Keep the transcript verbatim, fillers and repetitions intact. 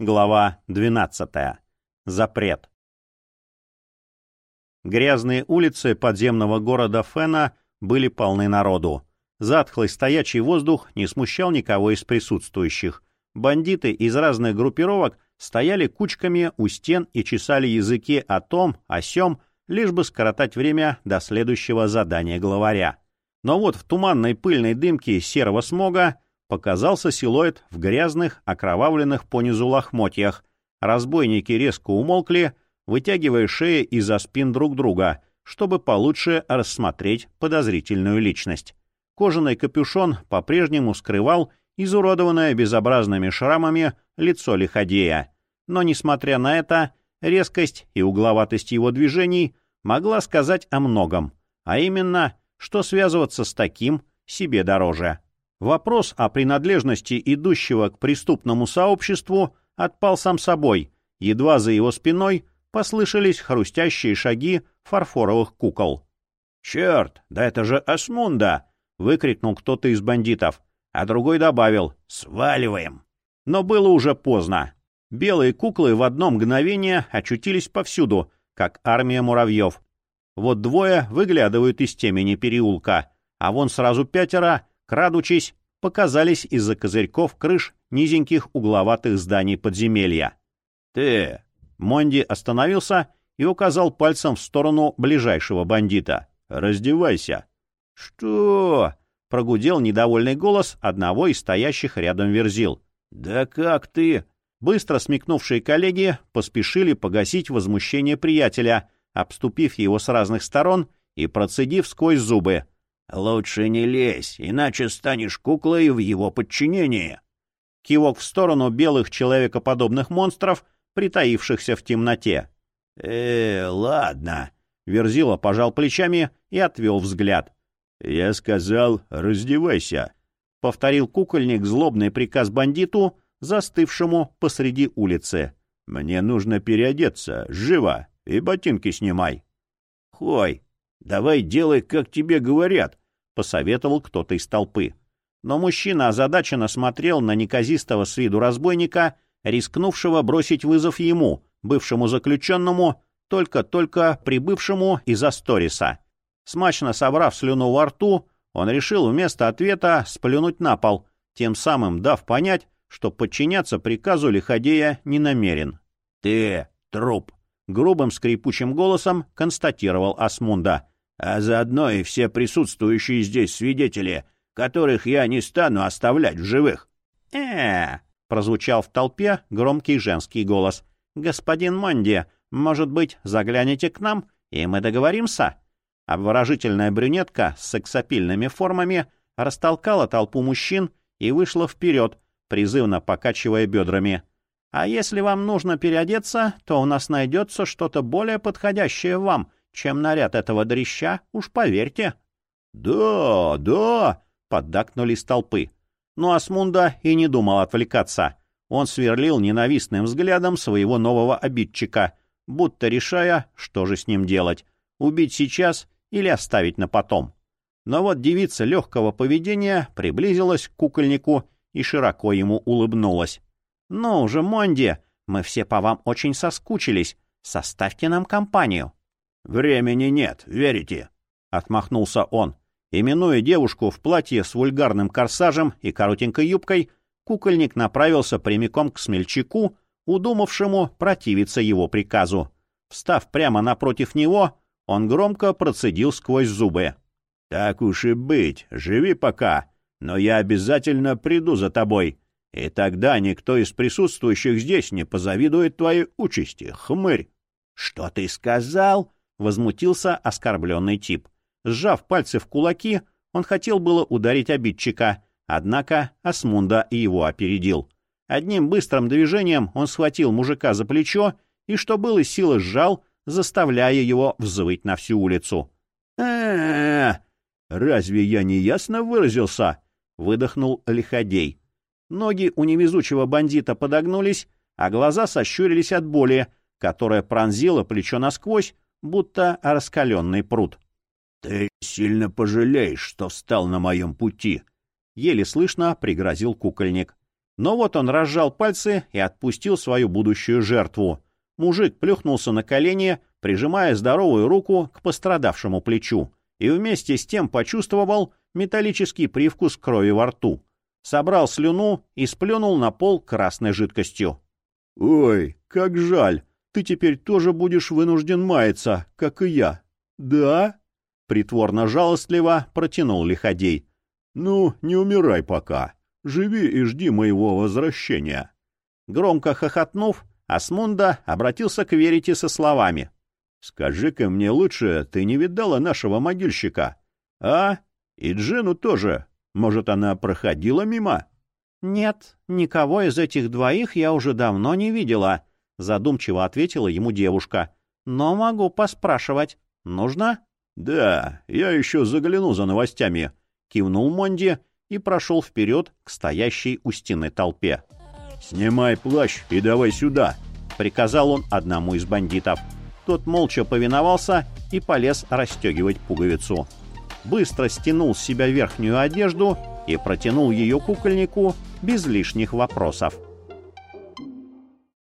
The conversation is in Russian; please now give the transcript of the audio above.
Глава двенадцатая. Запрет. Грязные улицы подземного города Фена были полны народу. Затхлый стоячий воздух не смущал никого из присутствующих. Бандиты из разных группировок стояли кучками у стен и чесали языки о том, о сём, лишь бы скоротать время до следующего задания главаря. Но вот в туманной пыльной дымке серого смога показался силуэт в грязных, окровавленных понизу лохмотьях. Разбойники резко умолкли, вытягивая шеи из-за спин друг друга, чтобы получше рассмотреть подозрительную личность. Кожаный капюшон по-прежнему скрывал изуродованное безобразными шрамами лицо лиходея. Но, несмотря на это, резкость и угловатость его движений могла сказать о многом, а именно, что связываться с таким себе дороже. Вопрос о принадлежности идущего к преступному сообществу отпал сам собой, едва за его спиной послышались хрустящие шаги фарфоровых кукол. «Черт, да это же Асмунда!» — выкрикнул кто-то из бандитов, а другой добавил «Сваливаем!». Но было уже поздно. Белые куклы в одно мгновение очутились повсюду, как армия муравьев. Вот двое выглядывают из темени переулка, а вон сразу пятеро, крадучись, показались из-за козырьков крыш низеньких угловатых зданий подземелья. «Ты!» — Монди остановился и указал пальцем в сторону ближайшего бандита. «Раздевайся!» «Что?» — прогудел недовольный голос одного из стоящих рядом верзил. «Да как ты?» Быстро смекнувшие коллеги поспешили погасить возмущение приятеля, обступив его с разных сторон и процедив сквозь зубы. «Лучше не лезь, иначе станешь куклой в его подчинении». Кивок в сторону белых человекоподобных монстров, притаившихся в темноте. «Э, ладно». Верзила пожал плечами и отвел взгляд. «Я сказал, раздевайся», — повторил кукольник злобный приказ бандиту, застывшему посреди улицы. «Мне нужно переодеться, живо, и ботинки снимай». «Хой, давай делай, как тебе говорят», — посоветовал кто-то из толпы. Но мужчина озадаченно смотрел на неказистого с виду разбойника, рискнувшего бросить вызов ему, бывшему заключенному, только-только прибывшему из Асториса. Смачно собрав слюну во рту, он решил вместо ответа сплюнуть на пол, тем самым дав понять, что подчиняться приказу лиходея не намерен. «Ты труп!» — грубым скрипучим голосом констатировал Асмунда. «А заодно и все присутствующие здесь свидетели, которых я не стану оставлять в живых». «Э-э-э!» — прозвучал в толпе громкий женский голос. «Господин Монди, может быть, загляните к нам, и мы договоримся?» Обворожительная брюнетка с сексапильными формами растолкала толпу мужчин и вышла вперед, призывно покачивая бедрами. «А если вам нужно переодеться, то у нас найдется что-то более подходящее вам, чем наряд этого дрища, уж поверьте». «Да, да!» — поддакнули из толпы. Но Асмунда и не думал отвлекаться. Он сверлил ненавистным взглядом своего нового обидчика, будто решая, что же с ним делать — убить сейчас или оставить на потом. Но вот девица легкого поведения приблизилась к кукольнику и широко ему улыбнулась. «Ну уже, Монди, мы все по вам очень соскучились. Составьте нам компанию». «Времени нет, верите?» — отмахнулся он. Именуя девушку в платье с вульгарным корсажем и коротенькой юбкой, кукольник направился прямиком к смельчаку, удумавшему противиться его приказу. Встав прямо напротив него, он громко процедил сквозь зубы. «Так уж и быть, живи пока, но я обязательно приду за тобой, и тогда никто из присутствующих здесь не позавидует твоей участи, хмырь». «Что ты сказал?» — возмутился оскорбленный тип. Сжав пальцы в кулаки, он хотел было ударить обидчика, однако Асмунда его опередил. Одним быстрым движением он схватил мужика за плечо и, что было силы, сжал, заставляя его взвыть на всю улицу. «Э-э-э! Разве я не ясно выразился?» — выдохнул лиходей. Ноги у невезучего бандита подогнулись, а глаза сощурились от боли, которая пронзила плечо насквозь, будто раскаленный пруд. «Ты сильно пожалеешь, что встал на моем пути», — еле слышно пригрозил кукольник. Но вот он разжал пальцы и отпустил свою будущую жертву. Мужик плюхнулся на колени, прижимая здоровую руку к пострадавшему плечу, и вместе с тем почувствовал металлический привкус крови во рту. Собрал слюну и сплюнул на пол красной жидкостью. — Ой, как жаль, ты теперь тоже будешь вынужден маяться, как и я. — Да? — притворно жалостливо протянул лиходей. — Ну, не умирай пока. Живи и жди моего возвращения. Громко хохотнув, Асмунда обратился к Верите со словами. — Скажи-ка мне лучше, ты не видала нашего могильщика? — А? И Джину тоже. Может, она проходила мимо? — Нет, никого из этих двоих я уже давно не видела, — задумчиво ответила ему девушка. — Но могу поспрашивать. Нужно? — Да, я еще загляну за новостями, — кивнул Монди и прошел вперед к стоящей у стены толпе. — Снимай плащ и давай сюда, — приказал он одному из бандитов. Тот молча повиновался и полез расстегивать пуговицу. Быстро стянул с себя верхнюю одежду и протянул ее кукольнику без лишних вопросов.